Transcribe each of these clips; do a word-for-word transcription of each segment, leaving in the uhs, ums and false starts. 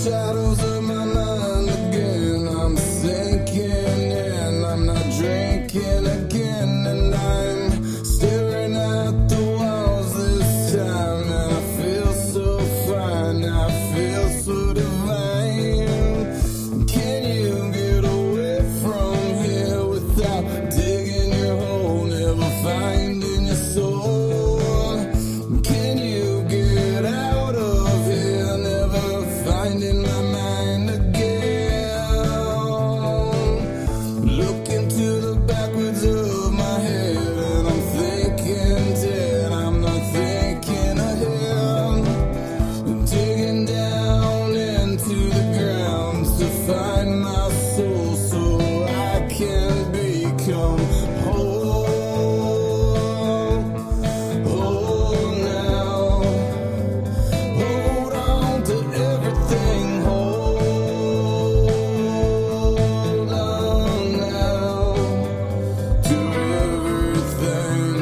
shadows of my mind again. I'm sinking in, I'm not drinking again, and I'm staring at the walls this time, and I feel so fine, I feel so divine. Can you get away from here without digging your hole, never finding your soul? Can you get out of here, never finding my mind again? Look into the backwards of my head, and I'm thinking dead, I'm not thinking ahead. Digging down into the ground to find my soul so I can become whole. Whole now. Hold on to everything. Hold on now to everything.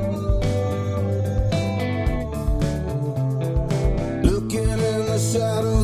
Looking in the shadows